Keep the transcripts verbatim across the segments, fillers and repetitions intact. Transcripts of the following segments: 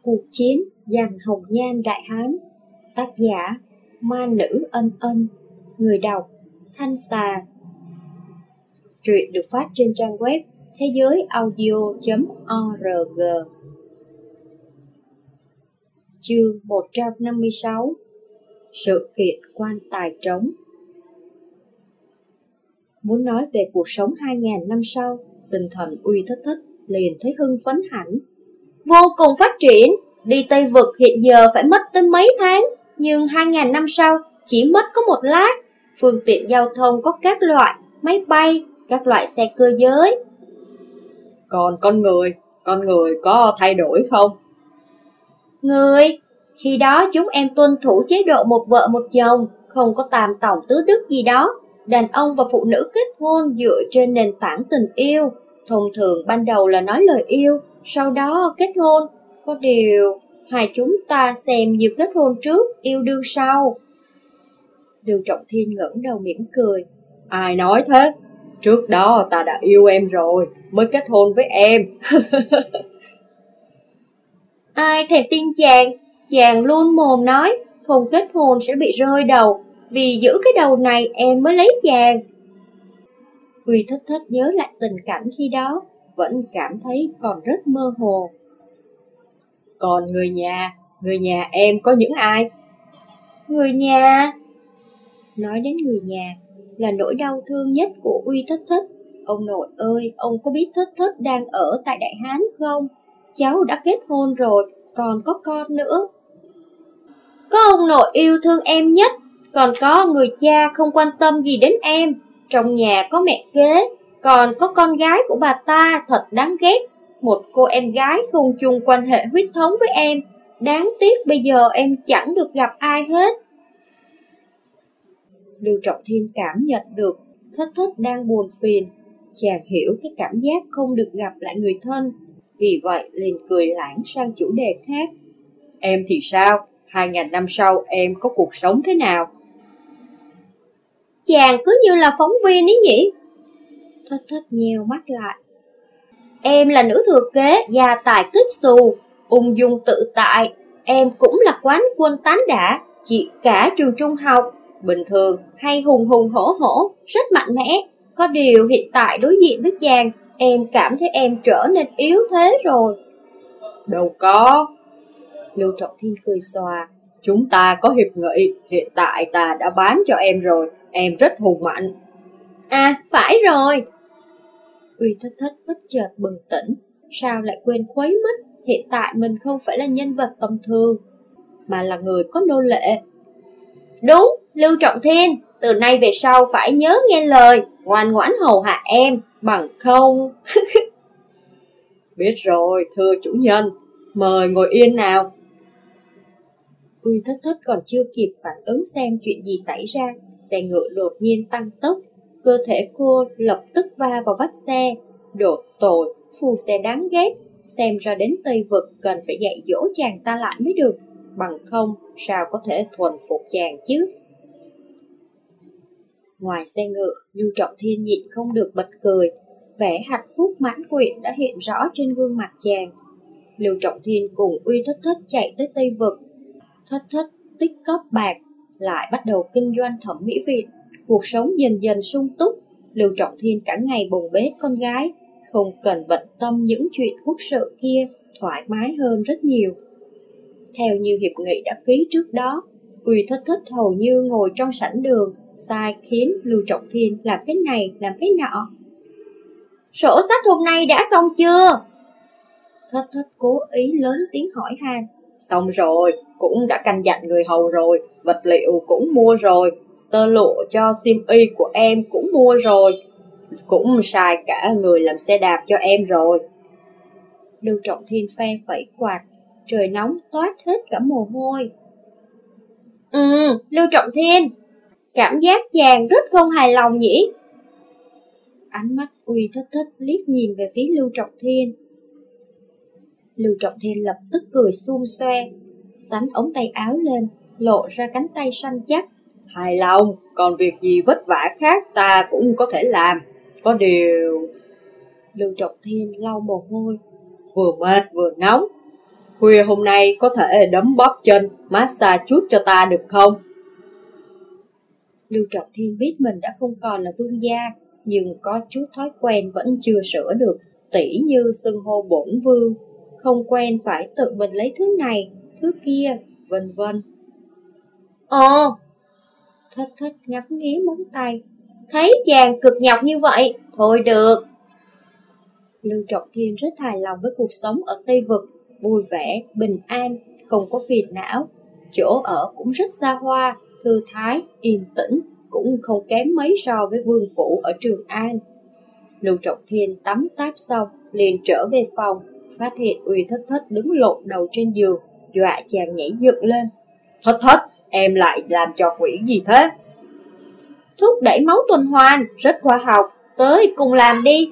Cuộc chiến giành hồng nhan Đại Hán. Tác giả Ma Nữ Ân Ân. Người đọc Thanh Xà. Truyện được phát trên trang web thế giới audio chấm org. Chương một trăm năm mươi sáu. Sự kiện quan tài trống. Muốn nói về cuộc sống hai nghìn năm sau, tinh thần Uy Thất Thất liền thấy hưng phấn hẳn. Vô cùng phát triển, đi Tây Vực hiện giờ phải mất tới mấy tháng, nhưng hai nghìn năm sau chỉ mất có một lát. Phương tiện giao thông có các loại máy bay, các loại xe cơ giới. Còn con người, con người có thay đổi không? Người, khi đó chúng em tuân thủ chế độ một vợ một chồng, không có tam tòng tứ đức gì đó. Đàn ông và phụ nữ kết hôn dựa trên nền tảng tình yêu. Thông thường ban đầu là nói lời yêu, sau đó kết hôn. Có điều, hai chúng ta xem như kết hôn trước, yêu đương sau. Lưu Trọng Thiên ngẩng đầu mỉm cười. Ai nói thế? Trước đó ta đã yêu em rồi, mới kết hôn với em. Ai thèm tin chàng, chàng luôn mồm nói, không kết hôn sẽ bị rơi đầu. Vì giữ cái đầu này em mới lấy chàng. Uy Thất Thất nhớ lại tình cảnh khi đó, vẫn cảm thấy còn rất mơ hồ. Còn người nhà, người nhà em có những ai? Người nhà... Nói đến người nhà là nỗi đau thương nhất của Uy Thất Thất. Ông nội ơi, ông có biết Thất Thất đang ở tại Đại Hán không? Cháu đã kết hôn rồi, còn có con nữa. Có ông nội yêu thương em nhất, còn có người cha không quan tâm gì đến em. Trong nhà có mẹ kế, còn có con gái của bà ta thật đáng ghét. Một cô em gái không chung quan hệ huyết thống với em. Đáng tiếc bây giờ em chẳng được gặp ai hết. Lưu Trọng Thiên cảm nhận được Thất Thất đang buồn phiền. Chàng hiểu cái cảm giác không được gặp lại người thân, vì vậy liền cười lãng sang chủ đề khác. Em thì sao? Hai ngàn năm sau em có cuộc sống thế nào? Chàng cứ như là phóng viên ấy nhỉ? Thất Thất nheo mắt lại. Em là nữ thừa kế, gia tài kích xù, ung dung tự tại. Em cũng là quán quân tán đả, chị cả trường trung học. Bình thường hay hùng hùng hổ hổ, rất mạnh mẽ. Có điều hiện tại đối diện với chàng, em cảm thấy em trở nên yếu thế rồi. Đâu có. Lưu Trọng Thiên cười xòa. Chúng ta có hiệp nghị, hiện tại ta đã bán cho em rồi, em rất hùng mạnh. À, phải rồi. Uy Thất Thất bất chợt bừng tỉnh, sao lại quên khuấy mất, hiện tại mình không phải là nhân vật tầm thường, mà là người có nô lệ. Đúng, Lưu Trọng Thiên, từ nay về sau phải nhớ nghe lời, ngoan ngoãn hầu hạ em, bằng không... Biết rồi, thưa chủ nhân, mời ngồi yên nào. Uy Thất Thất còn chưa kịp phản ứng xem chuyện gì xảy ra, xe ngựa đột nhiên tăng tốc, cơ thể cô lập tức va vào vách xe. Đột tội, phù xe đáng ghét, xem ra đến Tây Vực cần phải dạy dỗ chàng ta lại mới được, bằng không sao có thể thuần phục chàng chứ. Ngoài xe ngựa, Lưu Trọng Thiên nhịn không được bật cười, vẻ hạnh phúc mãn nguyện đã hiện rõ trên gương mặt chàng. Lưu Trọng Thiên cùng Uy Thất Thất chạy tới Tây Vực. Thất Thất tích cóp bạc, lại bắt đầu kinh doanh thẩm mỹ viện. Cuộc sống dần dần sung túc. Lưu Trọng Thiên cả ngày bồng bế con gái, không cần bận tâm những chuyện quốc sự kia, thoải mái hơn rất nhiều. Theo như hiệp nghị đã ký trước đó, Uy Thất Thất hầu như ngồi trong sảnh đường, sai khiến Lưu Trọng Thiên làm cái này làm cái nọ. Sổ sách hôm nay đã xong chưa? Thất Thất cố ý lớn tiếng hỏi han. Xong rồi, cũng đã căn dặn người hầu rồi, vật liệu cũng mua rồi, tơ lụa cho xiêm y của em cũng mua rồi, cũng xài cả người làm xe đạp cho em rồi. Lưu Trọng Thiên phe phẩy quạt, trời nóng toát hết cả mồ hôi. Ừ, Lưu Trọng Thiên, cảm giác chàng rất không hài lòng nhỉ? Ánh mắt Uy Thất Thất liếc nhìn về phía Lưu Trọng Thiên. Lưu Trọng Thiên lập tức cười xum xoe, xắn ống tay áo lên, lộ ra cánh tay săn chắc. Hài lòng, còn việc gì vất vả khác ta cũng có thể làm. Có điều... Lưu Trọng Thiên lau mồ hôi. Vừa mệt vừa nóng. khuya hôm nay có thể đấm bóp chân, massage chút cho ta được không? Lưu Trọng Thiên biết mình đã không còn là vương gia, nhưng có chút thói quen vẫn chưa sửa được, tỉ như xưng hô bổn vương, không quen phải tự mình lấy thứ này, thứ kia, vân vân. Ồ, Thất Thất ngắm nghía móng tay, thấy chàng cực nhọc như vậy, thôi được. Lưu Trọng Thiên rất hài lòng với cuộc sống ở Tây Vực, vui vẻ, bình an, không có phiền não, chỗ ở cũng rất xa hoa, thư thái, yên tĩnh, cũng không kém mấy so với vương phủ ở Trường An. Lưu Trọng Thiên tắm táp xong, liền trở về phòng, phát hiện Uy Thất Thất đứng lộn đầu trên giường, dọa chàng nhảy dựng lên. Thất Thất, em lại làm trò quỷ gì thế? Thúc đẩy máu tuần hoàn, rất khoa học, tới cùng làm đi.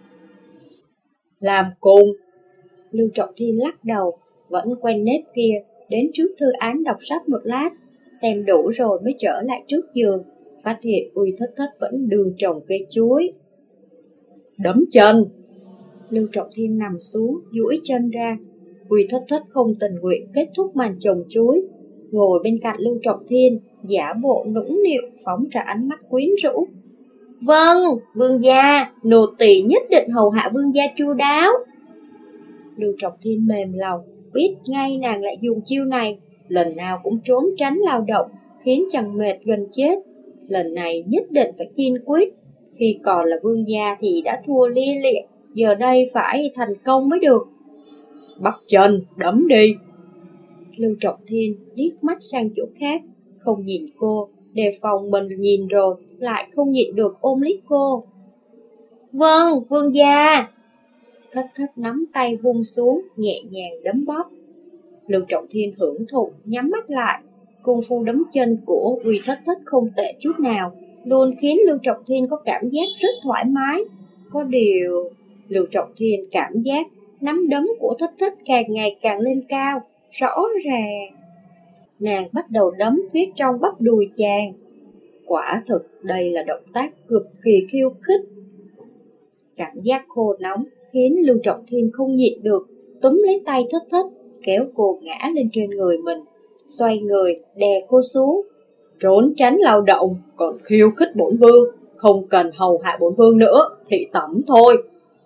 Làm cùng? Lưu Trọng Thiên lắc đầu, vẫn quen nếp kia, đến trước thư án đọc sách một lát, xem đủ rồi mới trở lại trước giường, phát hiện Uy Thất Thất vẫn đường trồng cây chuối. Đấm chân. Lưu Trọng Thiên nằm xuống, duỗi chân ra. Uy Thất Thất không tình nguyện kết thúc màn trồng chuối, ngồi bên cạnh Lưu Trọng Thiên, giả bộ nũng nịu, phóng ra ánh mắt quyến rũ. Vâng, vương gia, nô tỳ nhất định hầu hạ vương gia chu đáo. Lưu Trọng Thiên mềm lòng, biết ngay nàng lại dùng chiêu này, lần nào cũng trốn tránh lao động, khiến chàng mệt gần chết. Lần này nhất định phải kiên quyết, khi còn là vương gia thì đã thua lia lịa, giờ đây phải thành công mới được. Bắp chân, đấm đi. Lưu Trọng Thiên liếc mắt sang chỗ khác, không nhìn cô, đề phòng mình nhìn rồi, lại không nhịn được ôm lấy cô. Vâng, vương gia. Thất Thất nắm tay vung xuống, nhẹ nhàng đấm bóp. Lưu Trọng Thiên hưởng thụ, nhắm mắt lại. Công phu đấm chân của Uy Thất Thất không tệ chút nào, luôn khiến Lưu Trọng Thiên có cảm giác rất thoải mái. Có điều, Lưu Trọng Thiên cảm giác nắm đấm của Thất Thất càng ngày càng lên cao, rõ ràng. Nàng bắt đầu đấm phía trong bắp đùi chàng. Quả thực đây là động tác cực kỳ khiêu khích. Cảm giác khô nóng khiến Lưu Trọng Thiên không nhịn được, túm lấy tay Thất Thất, kéo cô ngã lên trên người mình, xoay người đè cô xuống. Trốn tránh lao động, còn khiêu khích bổn vương, không cần hầu hạ bổn vương nữa, thị tẩm thôi.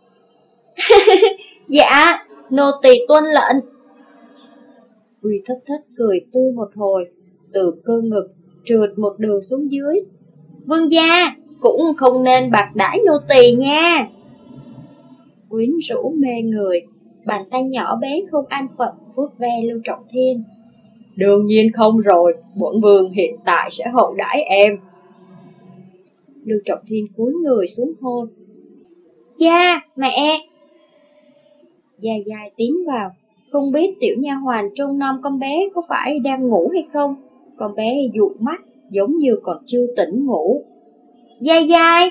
Dạ, nô tỳ tuân lệnh. Uy Thất Thất cười tươi một hồi, từ cơ ngực trượt một đường xuống dưới. Vương gia, cũng không nên bạc đãi nô tỳ nha. Quyến rũ mê người, bàn tay nhỏ bé không an phận vuốt ve Lưu Trọng Thiên. Đương nhiên không rồi, bổn vương hiện tại sẽ hậu đãi em. Lưu Trọng Thiên cúi người xuống hôn. Cha, mẹ. Dài dài tiến vào, không biết tiểu nha hoàn trông nom con bé có phải đang ngủ hay không. Con bé dụi mắt, giống như còn chưa tỉnh ngủ. Dài dài.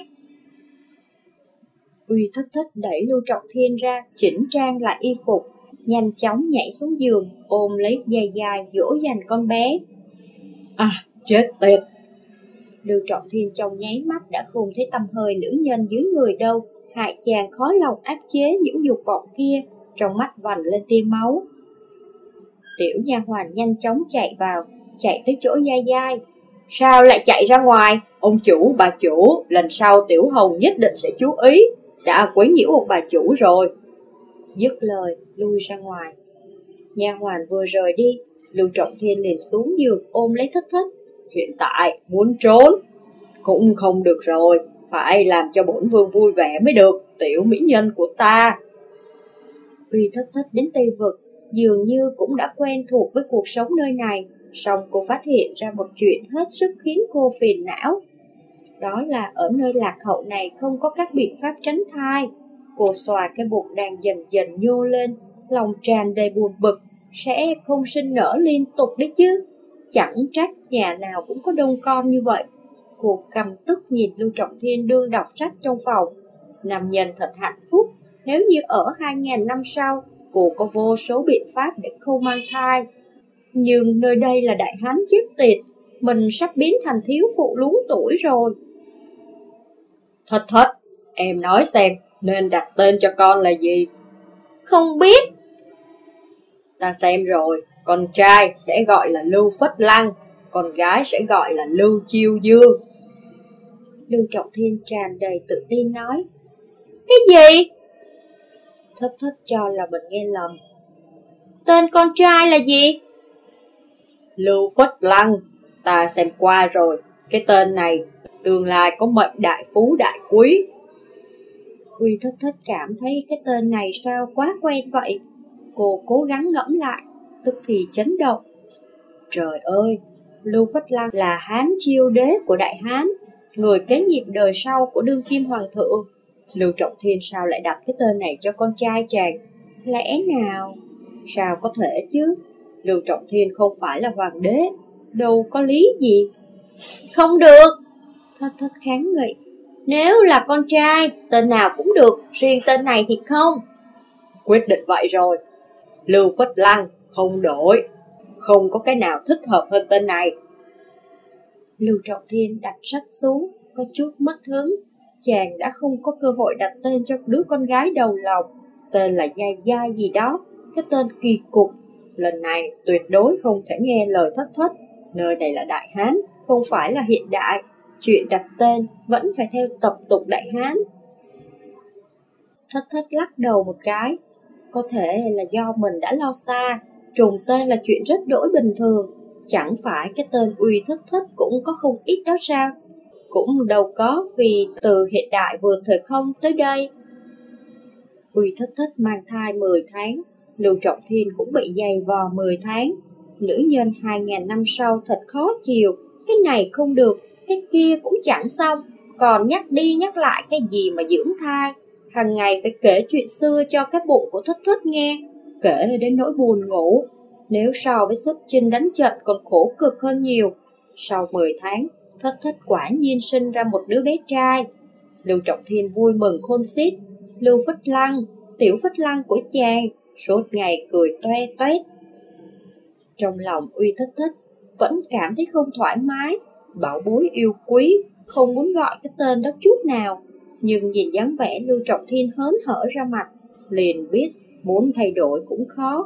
Uy Thất Thất đẩy Lưu Trọng Thiên ra, chỉnh trang lại y phục, nhanh chóng nhảy xuống giường, ôm lấy Dài dài dỗ dành con bé. À, chết tiệt. Lưu Trọng Thiên trong nháy mắt đã không thấy tăm hơi nữ nhân dưới người đâu, hại chàng khó lòng áp chế những dục vọng kia, trong mắt vằn lên tia máu. Tiểu nha hoàn nhanh chóng chạy vào, chạy tới chỗ Dài dài. Sao lại chạy ra ngoài? Ông chủ, bà chủ, lần sau tiểu hầu nhất định sẽ chú ý, đã quấy nhiễu một bà chủ rồi. Dứt lời, lui ra ngoài. Nha hoàn vừa rời đi, Lưu Trọng Thiên liền xuống giường ôm lấy Thất Thất. Hiện tại muốn trốn cũng không được rồi, phải làm cho bổn vương vui vẻ mới được, tiểu mỹ nhân của ta. Uy Thất Thất đến Tây Vực, dường như cũng đã quen thuộc với cuộc sống nơi này, song cô phát hiện ra một chuyện hết sức khiến cô phiền não. Đó là ở nơi lạc hậu này không có các biện pháp tránh thai. Cô xòa cái bụng đang dần dần nhô lên, lòng tràn đầy buồn bực, sẽ không sinh nở liên tục đấy chứ. Chẳng trách nhà nào cũng có đông con như vậy. Cô căm tức nhìn Lưu Trọng Thiên đương đọc sách trong phòng. Nam nhân thật hạnh phúc, nếu như ở hai nghìn năm sau, cô có vô số biện pháp để không mang thai. Nhưng nơi đây là đại hán chết tiệt, mình sắp biến thành thiếu phụ luống tuổi rồi. Thất Thất, em nói xem, nên đặt tên cho con là gì? Không biết. Ta xem rồi, con trai sẽ gọi là Lưu Phất Lăng, con gái sẽ gọi là Lưu Chiêu Dương. Lưu Trọng Thiên tràn đầy tự tin nói. Cái gì? Thất thất cho là mình nghe lầm. Tên con trai là gì? Lưu Phất Lăng, ta xem qua rồi, cái tên này tương lai có mệnh đại phú đại quý. Uy Thất Thất cảm thấy cái tên này sao quá quen vậy. Cô cố gắng ngẫm lại, tức thì chấn động. Trời ơi, Lưu Phất Lăng là Hán Chiêu đế của Đại Hán, người kế nhiệm đời sau của đương kim hoàng thượng. Lưu Trọng Thiên sao lại đặt cái tên này cho con trai chàng? Lẽ nào? Sao có thể chứ? Lưu Trọng Thiên không phải là hoàng đế, đâu có lý gì. Không được! Thất Thất kháng nghị. Nếu là con trai, tên nào cũng được, riêng tên này thì không. Quyết định vậy rồi, Lưu Phất Lăng không đổi, không có cái nào thích hợp hơn tên này. Lưu Trọng Thiên đặt sách xuống, có chút mất hứng. Chàng đã không có cơ hội đặt tên cho đứa con gái đầu lòng. Tên là Giai Giai gì đó, cái tên kỳ cục. Lần này tuyệt đối không thể nghe lời Thất Thất. Nơi này là Đại Hán, không phải là hiện đại. Chuyện đặt tên vẫn phải theo tập tục Đại Hán. Thất Thất lắc đầu một cái. Có thể là do mình đã lo xa. Trùng tên là chuyện rất đỗi bình thường. Chẳng phải cái tên Uy Thất Thất cũng có không ít đó sao? Cũng đâu có, vì từ hiện đại vượt thời không tới đây. Uy Thất Thất mang thai mười tháng, Lưu Trọng Thiên cũng bị dày vò mười tháng. Nữ nhân hai nghìn năm sau thật khó chịu, cái này không được, cái kia cũng chẳng xong, còn nhắc đi nhắc lại cái gì mà dưỡng thai. Hằng ngày phải kể chuyện xưa cho cái bụng của Thất Thất nghe, kể đến nỗi buồn ngủ. Nếu so với xuất chinh đánh trận còn khổ cực hơn nhiều. Sau mười tháng, Thất Thất quả nhiên sinh ra một đứa bé trai. Lưu Trọng Thiên vui mừng khôn xiết. Lưu Phất Lăng, tiểu Phất Lăng của chàng, suốt ngày cười toe toét. Trong lòng Uy Thất Thất vẫn cảm thấy không thoải mái, bảo bối yêu quý, không muốn gọi cái tên đó chút nào. Nhưng nhìn dáng vẻ Lưu Trọng Thiên hớn hở ra mặt, liền biết muốn thay đổi cũng khó.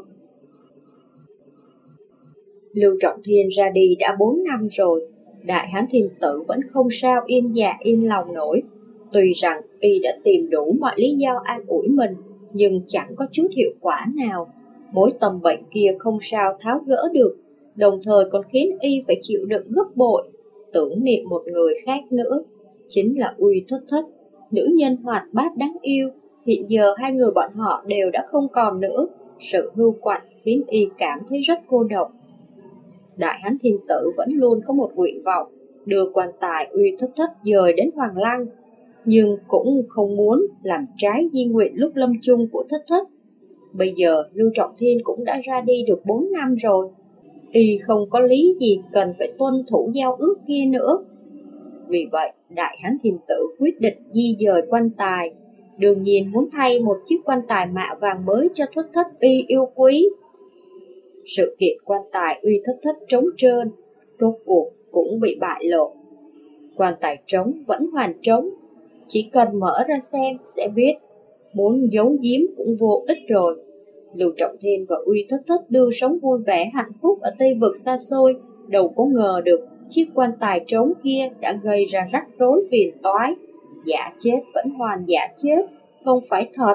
Lưu Trọng Thiên ra đi đã bốn năm rồi, Đại Hán Thiên Tử vẫn không sao yên dạ yên lòng nổi. Tuy rằng y đã tìm đủ mọi lý do an ủi mình, nhưng chẳng có chút hiệu quả nào. Mối tâm bệnh kia không sao tháo gỡ được, đồng thời còn khiến y phải chịu đựng gấp bội. Tưởng niệm một người khác nữa, chính là Uy Thất Thất, nữ nhân hoạt bát đáng yêu. Hiện giờ hai người bọn họ đều đã không còn nữa. Sự hưu quạnh khiến y cảm thấy rất cô độc. Đại Hán Thiên Tử vẫn luôn có một nguyện vọng, đưa quan tài Uy Thất Thất dời đến Hoàng Lăng, nhưng cũng không muốn làm trái di nguyện lúc lâm chung của Thất Thất. Bây giờ Lưu Trọng Thiên cũng đã ra đi được bốn năm rồi, y không có lý gì cần phải tuân thủ giao ước kia nữa. Vì vậy Đại Hán Thiên Tử quyết định di dời quan tài, đương nhiên muốn thay một chiếc quan tài mạ vàng mới cho Thất Thất y yêu quý. Sự kiện quan tài Uy Thất Thất trống trơn, rốt cuộc cũng bị bại lộ. Quan tài trống vẫn hoàn trống, chỉ cần mở ra xem sẽ biết, muốn giấu giếm cũng vô ích rồi. Lưu Trọng Thiên và Uy Thất Thất đương sống vui vẻ hạnh phúc ở Tây Vực xa xôi, đâu có ngờ được chiếc quan tài trống kia đã gây ra rắc rối phiền toái. Giả chết vẫn hoàn giả chết, không phải thật.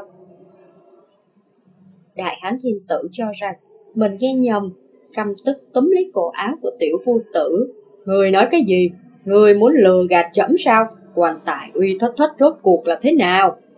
Đại Hán Thiên Tử cho rằng mình nghe nhầm, căm tức túm lấy cổ áo của tiểu phu tử. Người nói cái gì? Người muốn lừa gạt trẫm sao? Quan tài Uy Thất Thất rốt cuộc là thế nào?